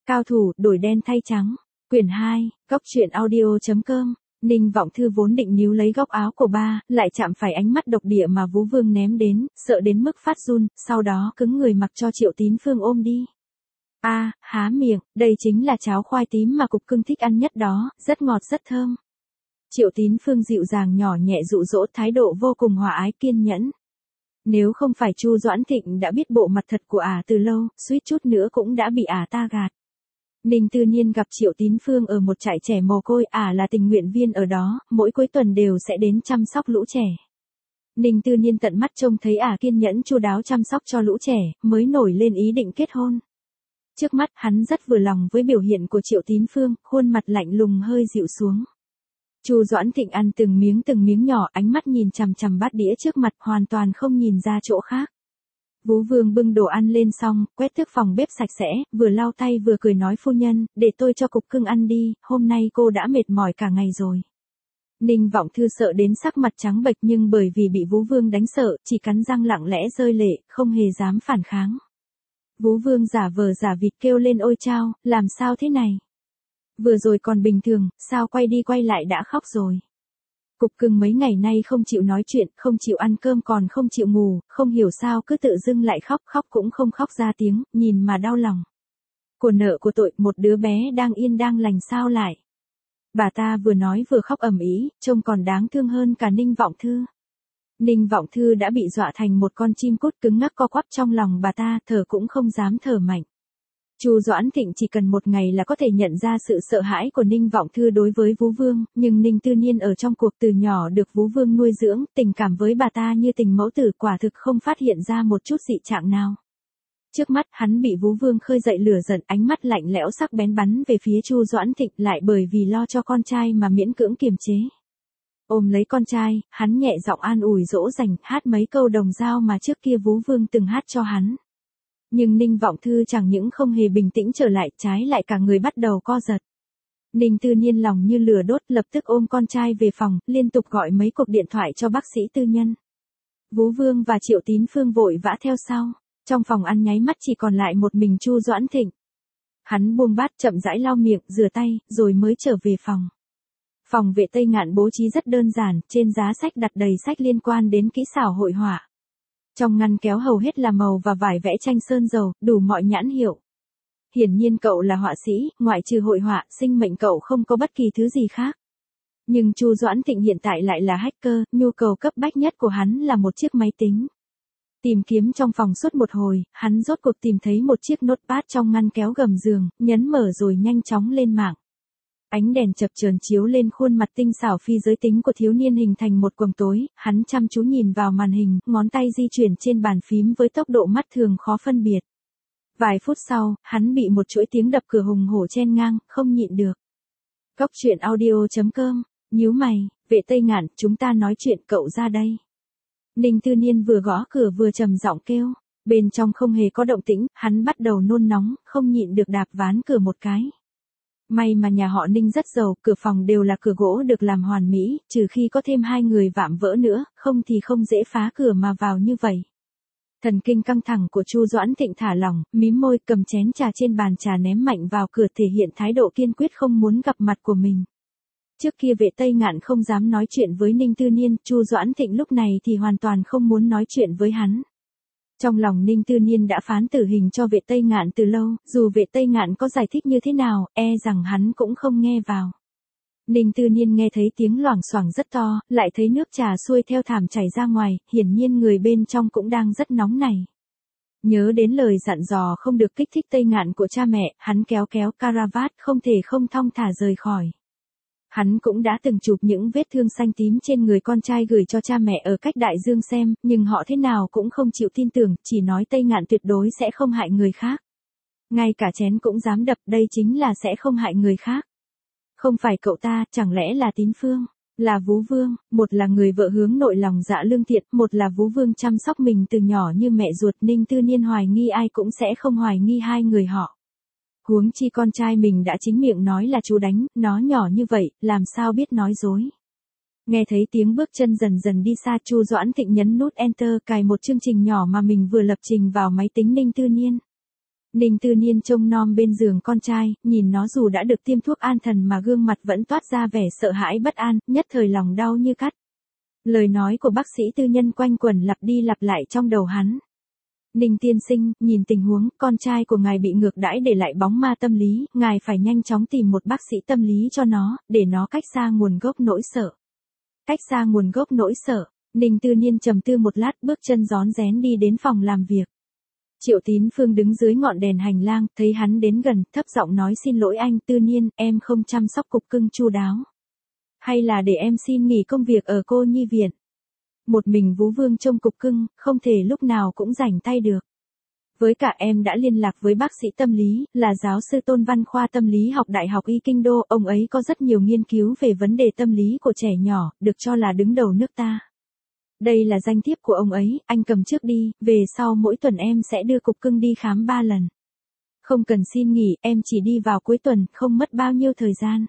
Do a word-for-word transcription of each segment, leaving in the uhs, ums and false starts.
Cao thủ, đổi đen thay trắng. Quyển hai, góc truyện audio chấm com. Ninh Vọng Thư vốn định níu lấy góc áo của ba, lại chạm phải ánh mắt độc địa mà Vú Vương ném đến, sợ đến mức phát run, sau đó cứng người mặc cho Triệu Tín Phương ôm đi. A, à, há miệng, đây chính là cháo khoai tím mà Cục Cưng thích ăn nhất đó, rất ngọt rất thơm. Triệu Tín Phương dịu dàng nhỏ nhẹ dụ dỗ, thái độ vô cùng hòa ái kiên nhẫn. Nếu không phải Chu Doãn Thịnh đã biết bộ mặt thật của ả từ lâu, suýt chút nữa cũng đã bị ả ta gạt. Ninh Tư Niên gặp Triệu Tín Phương ở một trại trẻ mồ côi, ả là tình nguyện viên ở đó, mỗi cuối tuần đều sẽ đến chăm sóc lũ trẻ. Ninh Tư Niên tận mắt trông thấy ả kiên nhẫn chu đáo chăm sóc cho lũ trẻ, mới nổi lên ý định kết hôn. Trước mắt hắn rất vừa lòng với biểu hiện của Triệu Tín Phương, khuôn mặt lạnh lùng hơi dịu xuống. Chu Doãn Thịnh ăn từng miếng từng miếng nhỏ, ánh mắt nhìn chằm chằm bát đĩa trước mặt, hoàn toàn không nhìn ra chỗ khác. Vú Vương bưng đồ ăn lên xong, quét thước phòng bếp sạch sẽ, vừa lau tay vừa cười nói: phu nhân, để tôi cho Cục Cưng ăn đi, hôm nay cô đã mệt mỏi cả ngày rồi. Ninh Vọng Thư sợ đến sắc mặt trắng bệch, nhưng bởi vì bị Vú Vương đánh sợ, chỉ cắn răng lặng lẽ rơi lệ, không hề dám phản kháng. Vú Vương giả vờ giả vịt kêu lên: ôi chao, làm sao thế này? Vừa rồi còn bình thường, sao quay đi quay lại đã khóc rồi? Cục Cưng mấy ngày nay không chịu nói chuyện, không chịu ăn cơm, còn không chịu ngủ, không hiểu sao cứ tự dưng lại khóc, khóc cũng không khóc ra tiếng, nhìn mà đau lòng. Của nợ của tội, một đứa bé đang yên đang lành sao lại? Bà ta vừa nói vừa khóc ầm ĩ, trông còn đáng thương hơn cả Ninh Vọng Thư. Ninh Vọng Thư đã bị dọa thành một con chim cút cứng ngắc co quắp trong lòng bà ta, thở cũng không dám thở mạnh. Chu Doãn Thịnh chỉ cần một ngày là có thể nhận ra sự sợ hãi của Ninh Vọng Thư đối với Vú Vương, nhưng Ninh Tư Niên ở trong cuộc từ nhỏ được Vú Vương nuôi dưỡng, tình cảm với bà ta như tình mẫu tử, quả thực không phát hiện ra một chút dị trạng nào. Trước mắt hắn bị Vú Vương khơi dậy lửa giận, ánh mắt lạnh lẽo sắc bén bắn về phía Chu Doãn Thịnh, lại bởi vì lo cho con trai mà miễn cưỡng kiềm chế. Ôm lấy con trai, hắn nhẹ giọng an ủi dỗ dành, hát mấy câu đồng dao mà trước kia Vú Vương từng hát cho hắn. Nhưng Ninh Vọng Thư chẳng những không hề bình tĩnh trở lại, trái lại cả người bắt đầu co giật. Ninh Tư Niên lòng như lửa đốt, lập tức ôm con trai về phòng, liên tục gọi mấy cuộc điện thoại cho bác sĩ tư nhân. Vú Vương và Triệu Tín Phương vội vã theo sau. Trong phòng ăn nháy mắt chỉ còn lại một mình Chu Doãn Thịnh. Hắn buông bát, chậm rãi lau miệng, rửa tay, rồi mới trở về phòng. Phòng Vệ Tây Ngạn bố trí rất đơn giản, trên giá sách đặt đầy sách liên quan đến kỹ xảo hội họa. Trong ngăn kéo hầu hết là màu và vải vẽ tranh sơn dầu, đủ mọi nhãn hiệu. Hiển nhiên cậu là họa sĩ, ngoại trừ hội họa, sinh mệnh cậu không có bất kỳ thứ gì khác. Nhưng Chu Doãn Thịnh hiện tại lại là hacker, nhu cầu cấp bách nhất của hắn là một chiếc máy tính. Tìm kiếm trong phòng suốt một hồi, hắn rốt cuộc tìm thấy một chiếc notepad trong ngăn kéo gầm giường, nhấn mở rồi nhanh chóng lên mạng. Ánh đèn chập chờn chiếu lên khuôn mặt tinh xảo phi giới tính của thiếu niên hình thành một quầng tối, hắn chăm chú nhìn vào màn hình, ngón tay di chuyển trên bàn phím với tốc độ mắt thường khó phân biệt. Vài phút sau, hắn bị một chuỗi tiếng đập cửa hùng hổ chen ngang, không nhịn được. Góc truyện audio chấm com, nhíu mày: Vệ Tây Ngạn, chúng ta nói chuyện, cậu ra đây. Ninh Tư Niên vừa gõ cửa vừa trầm giọng kêu. Bên trong không hề có động tĩnh, hắn bắt đầu nôn nóng, không nhịn được đạp ván cửa một cái. May mà nhà họ Ninh rất giàu, cửa phòng đều là cửa gỗ được làm hoàn mỹ, trừ khi có thêm hai người vạm vỡ nữa, không thì không dễ phá cửa mà vào như vậy. Thần kinh căng thẳng của Chu Doãn Thịnh thả lỏng, mím môi, cầm chén trà trên bàn trà ném mạnh vào cửa, thể hiện thái độ kiên quyết không muốn gặp mặt của mình. Trước kia Vệ Tây Ngạn không dám nói chuyện với Ninh Tư Niên, Chu Doãn Thịnh lúc này thì hoàn toàn không muốn nói chuyện với hắn. Trong lòng Ninh Tư Niên đã phán tử hình cho Vệ Tây Ngạn từ lâu, dù Vệ Tây Ngạn có giải thích như thế nào, e rằng hắn cũng không nghe vào. Ninh Tư Niên nghe thấy tiếng loảng xoảng rất to, lại thấy nước trà xuôi theo thảm chảy ra ngoài, hiển nhiên người bên trong cũng đang rất nóng này. Nhớ đến lời dặn dò không được kích thích Tây Ngạn của cha mẹ, hắn kéo kéo caravat, không thể không thong thả rời khỏi. Hắn cũng đã từng chụp những vết thương xanh tím trên người con trai gửi cho cha mẹ ở cách đại dương xem, nhưng họ thế nào cũng không chịu tin tưởng, chỉ nói Tây Ngạn tuyệt đối sẽ không hại người khác. Ngay cả chén cũng dám đập, đây chính là sẽ không hại người khác. Không phải cậu ta, chẳng lẽ là Tín Phương, là Vú Vương, một là người vợ hướng nội lòng dạ lương thiện, một là Vú Vương chăm sóc mình từ nhỏ như mẹ ruột. Ninh Tư Niên hoài nghi ai cũng sẽ không hoài nghi hai người họ. Huống chi con trai mình đã chính miệng nói là chú đánh, nó nhỏ như vậy, làm sao biết nói dối. Nghe thấy tiếng bước chân dần dần đi xa, Chu Doãn Thịnh nhấn nút Enter, cài một chương trình nhỏ mà mình vừa lập trình vào máy tính Ninh Tư Niên. Ninh Tư Niên trông nom bên giường con trai, nhìn nó dù đã được tiêm thuốc an thần mà gương mặt vẫn toát ra vẻ sợ hãi bất an, nhất thời lòng đau như cắt. Lời nói của bác sĩ tư nhân quanh quẩn lặp đi lặp lại trong đầu hắn. Ninh tiên sinh, nhìn tình huống, con trai của ngài bị ngược đãi để lại bóng ma tâm lý, ngài phải nhanh chóng tìm một bác sĩ tâm lý cho nó, để nó cách xa nguồn gốc nỗi sợ. Cách xa nguồn gốc nỗi sợ, Ninh Tư Niên trầm tư một lát, bước chân rón rén đi đến phòng làm việc. Triệu Tín Phương đứng dưới ngọn đèn hành lang, thấy hắn đến gần, thấp giọng nói xin lỗi anh Tư Niên, em không chăm sóc cục cưng chu đáo. Hay là để em xin nghỉ công việc ở cô nhi viện. Một mình Vú Vương trông cục cưng, không thể lúc nào cũng rảnh tay được. Với cả em đã liên lạc với bác sĩ tâm lý, là giáo sư Tôn Văn khoa tâm lý học Đại học Y Kinh Đô, ông ấy có rất nhiều nghiên cứu về vấn đề tâm lý của trẻ nhỏ, được cho là đứng đầu nước ta. Đây là danh thiếp của ông ấy, anh cầm trước đi, về sau mỗi tuần em sẽ đưa cục cưng đi khám ba lần. Không cần xin nghỉ, em chỉ đi vào cuối tuần, không mất bao nhiêu thời gian.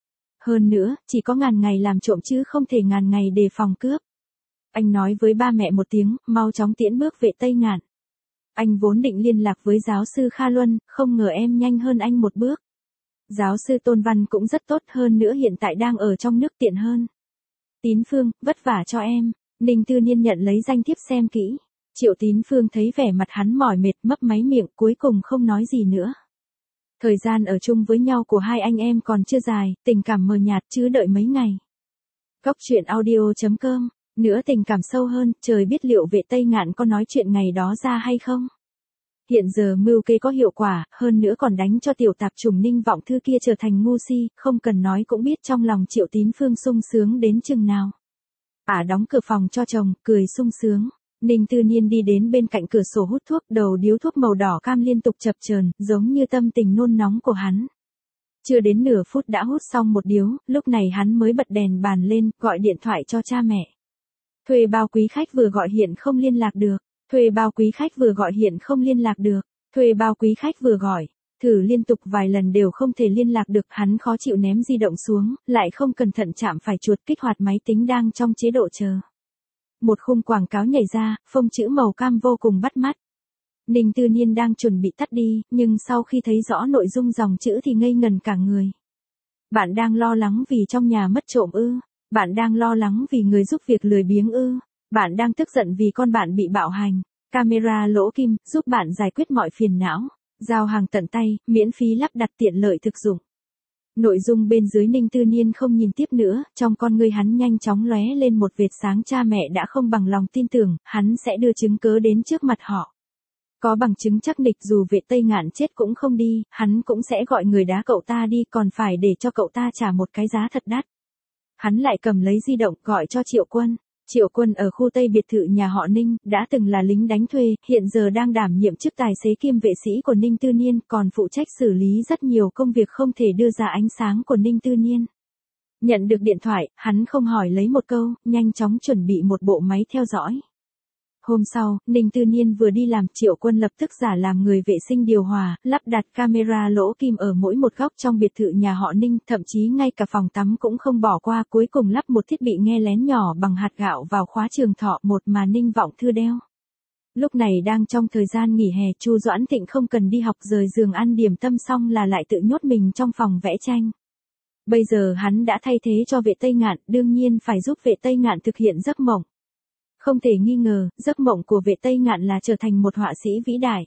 Hơn nữa, chỉ có ngàn ngày làm trộm chứ không thể ngàn ngày đề phòng cướp. Anh nói với ba mẹ một tiếng, mau chóng tiễn bước về Tây Ngạn. Anh vốn định liên lạc với giáo sư Kha Luân, không ngờ em nhanh hơn anh một bước. Giáo sư Tôn Văn cũng rất tốt, hơn nữa hiện tại đang ở trong nước tiện hơn. Tín Phương, vất vả cho em. Ninh Tư Niên nhận lấy danh thiếp xem kỹ. Triệu Tín Phương thấy vẻ mặt hắn mỏi mệt, mấp máy miệng, cuối cùng không nói gì nữa. Thời gian ở chung với nhau của hai anh em còn chưa dài, tình cảm mờ nhạt chứ đợi mấy ngày. Góc truyện audio chấm com. Nữa tình cảm sâu hơn, trời biết liệu Vệ Tây Ngạn có nói chuyện ngày đó ra hay không. Hiện giờ mưu kế có hiệu quả, hơn nữa còn đánh cho tiểu tạp chủng Ninh Vọng Thư kia trở thành ngu si, không cần nói cũng biết trong lòng Triệu Tín Phương sung sướng đến chừng nào. Ả à đóng cửa phòng cho chồng, cười sung sướng. Ninh Tư Niên đi đến bên cạnh cửa sổ hút thuốc, đầu điếu thuốc màu đỏ cam liên tục chập chờn, giống như tâm tình nôn nóng của hắn. Chưa đến nửa phút đã hút xong một điếu, lúc này hắn mới bật đèn bàn lên, gọi điện thoại cho cha mẹ. Thuê bao quý khách vừa gọi hiện không liên lạc được. Thuê bao quý khách vừa gọi hiện không liên lạc được. Thuê bao quý khách vừa gọi. Thử liên tục vài lần đều không thể liên lạc được, hắn khó chịu ném di động xuống, lại không cẩn thận chạm phải chuột kích hoạt máy tính đang trong chế độ chờ. Một khung quảng cáo nhảy ra, phông chữ màu cam vô cùng bắt mắt. Ninh Tư Niên đang chuẩn bị tắt đi, nhưng sau khi thấy rõ nội dung dòng chữ thì ngây ngần cả người. Bạn đang lo lắng vì trong nhà mất trộm ư? Bạn đang lo lắng vì người giúp việc lười biếng ư? Bạn đang tức giận vì con bạn bị bạo hành? Camera lỗ kim, giúp bạn giải quyết mọi phiền não. Giao hàng tận tay, miễn phí lắp đặt tiện lợi thực dụng. Nội dung bên dưới Ninh Tư Niên không nhìn tiếp nữa, trong con ngươi hắn nhanh chóng lóe lên một vệt sáng, cha mẹ đã không bằng lòng tin tưởng, hắn sẽ đưa chứng cớ đến trước mặt họ. Có bằng chứng chắc nịch dù Vệ Tây Ngạn chết cũng không đi, hắn cũng sẽ gọi người đá cậu ta đi, còn phải để cho cậu ta trả một cái giá thật đắt. Hắn lại cầm lấy di động gọi cho Triệu Quân. Triệu Quân ở khu Tây biệt thự nhà họ Ninh, đã từng là lính đánh thuê, hiện giờ đang đảm nhiệm chức tài xế kiêm vệ sĩ của Ninh Tư Niên, còn phụ trách xử lý rất nhiều công việc không thể đưa ra ánh sáng của Ninh Tư Niên. Nhận được điện thoại, hắn không hỏi lấy một câu, nhanh chóng chuẩn bị một bộ máy theo dõi. Hôm sau, Ninh Tư Niên vừa đi làm, Triệu Quân lập tức giả làm người vệ sinh điều hòa, lắp đặt camera lỗ kim ở mỗi một góc trong biệt thự nhà họ Ninh, thậm chí ngay cả phòng tắm cũng không bỏ qua, cuối cùng lắp một thiết bị nghe lén nhỏ bằng hạt gạo vào khóa trường thọ một mà Ninh Vọng Thư đeo. Lúc này đang trong thời gian nghỉ hè, Chu Doãn Thịnh không cần đi học, rời giường ăn điểm tâm xong là lại tự nhốt mình trong phòng vẽ tranh. Bây giờ hắn đã thay thế cho Vệ Tây Ngạn, đương nhiên phải giúp Vệ Tây Ngạn thực hiện giấc mộng. Không thể nghi ngờ, giấc mộng của Vệ Tây Ngạn là trở thành một họa sĩ vĩ đại.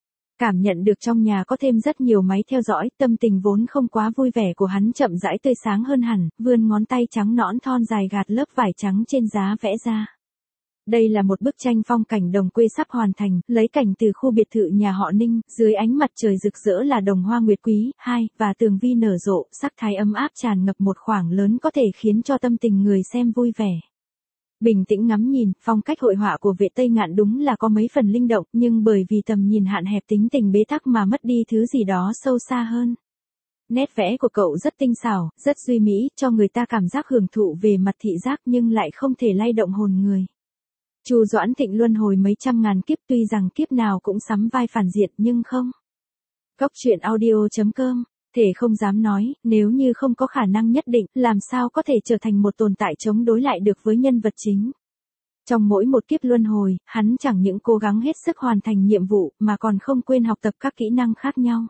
Cảm nhận được trong nhà có thêm rất nhiều máy theo dõi, tâm tình vốn không quá vui vẻ của hắn chậm rãi tươi sáng hơn hẳn, vươn ngón tay trắng nõn thon dài gạt lớp vải trắng trên giá vẽ ra. Đây là một bức tranh phong cảnh đồng quê sắp hoàn thành, lấy cảnh từ khu biệt thự nhà họ Ninh, dưới ánh mặt trời rực rỡ là đồng hoa nguyệt quý, hai, và tường vi nở rộ, sắc thái ấm áp tràn ngập một khoảng lớn có thể khiến cho tâm tình người xem vui vẻ. Bình tĩnh ngắm nhìn, phong cách hội họa của Vệ Tây Ngạn đúng là có mấy phần linh động, nhưng bởi vì tầm nhìn hạn hẹp tính tình bế tắc mà mất đi thứ gì đó sâu xa hơn. Nét vẽ của cậu rất tinh xảo, rất duy mỹ, cho người ta cảm giác hưởng thụ về mặt thị giác nhưng lại không thể lay động hồn người. Chu Doãn Thịnh luân hồi mấy trăm ngàn kiếp, tuy rằng kiếp nào cũng sắm vai phản diện nhưng không. Góc truyện audio chấm com. Thể không dám nói, nếu như không có khả năng nhất định, làm sao có thể trở thành một tồn tại chống đối lại được với nhân vật chính. Trong mỗi một kiếp luân hồi, hắn chẳng những cố gắng hết sức hoàn thành nhiệm vụ mà còn không quên học tập các kỹ năng khác nhau.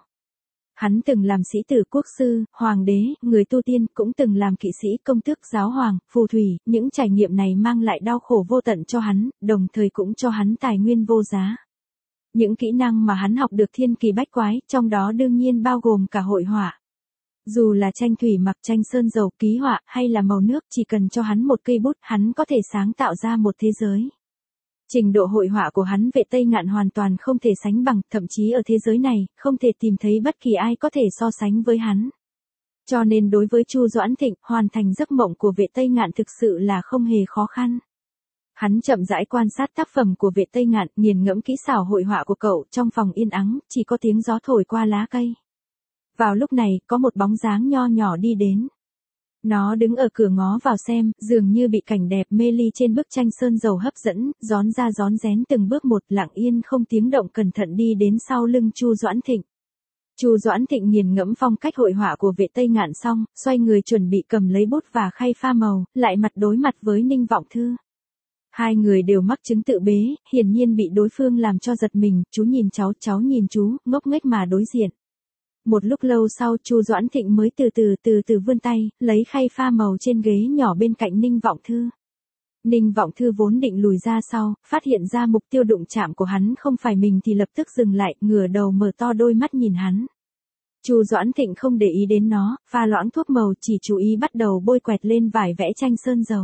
Hắn từng làm sĩ tử quốc sư, hoàng đế, người tu tiên, cũng từng làm kỵ sĩ, công tước, giáo hoàng, phù thủy, những trải nghiệm này mang lại đau khổ vô tận cho hắn, đồng thời cũng cho hắn tài nguyên vô giá. Những kỹ năng mà hắn học được thiên kỳ bách quái, trong đó đương nhiên bao gồm cả hội họa. Dù là tranh thủy mặc, tranh sơn dầu, ký họa, hay là màu nước, chỉ cần cho hắn một cây bút, hắn có thể sáng tạo ra một thế giới. Trình độ hội họa của hắn Vệ Tây Ngạn hoàn toàn không thể sánh bằng, thậm chí ở thế giới này, không thể tìm thấy bất kỳ ai có thể so sánh với hắn. Cho nên đối với Chu Doãn Thịnh, hoàn thành giấc mộng của Vệ Tây Ngạn thực sự là không hề khó khăn. Hắn chậm rãi quan sát tác phẩm của Vệ Tây Ngạn, nghiền ngẫm kỹ xảo hội họa của cậu, trong phòng yên ắng, chỉ có tiếng gió thổi qua lá cây. Vào lúc này, có một bóng dáng nho nhỏ đi đến. Nó đứng ở cửa ngó vào xem, dường như bị cảnh đẹp mê ly trên bức tranh sơn dầu hấp dẫn, rón ra rón rén từng bước một, lặng yên không tiếng động cẩn thận đi đến sau lưng Chu Doãn Thịnh. Chu Doãn Thịnh nghiền ngẫm phong cách hội họa của Vệ Tây Ngạn xong, xoay người chuẩn bị cầm lấy bút và khay pha màu, lại mặt đối mặt với Ninh Vọng Thư. Hai người đều mắc chứng tự bế, hiển nhiên bị đối phương làm cho giật mình, chú nhìn cháu, cháu nhìn chú, ngốc nghếch mà đối diện. Một lúc lâu sau, Chu Doãn Thịnh mới từ từ từ từ vươn tay, lấy khay pha màu trên ghế nhỏ bên cạnh Ninh Vọng Thư. Ninh Vọng Thư vốn định lùi ra sau, phát hiện ra mục tiêu đụng chạm của hắn không phải mình thì lập tức dừng lại, ngửa đầu mở to đôi mắt nhìn hắn. Chu Doãn Thịnh không để ý đến nó, pha loãng thuốc màu, chỉ chú ý bắt đầu bôi quẹt lên vải vẽ tranh sơn dầu.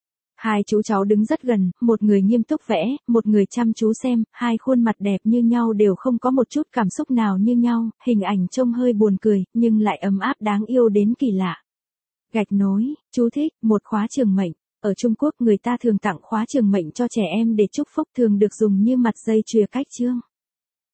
Hai chú cháu đứng rất gần, một người nghiêm túc vẽ, một người chăm chú xem, hai khuôn mặt đẹp như nhau đều không có một chút cảm xúc nào như nhau, hình ảnh trông hơi buồn cười, nhưng lại ấm áp đáng yêu đến kỳ lạ. Gạch nối, chú thích, một khóa trường mệnh. Ở Trung Quốc người ta thường tặng khóa trường mệnh cho trẻ em để chúc phúc, thường được dùng như mặt dây chuyền cách chương.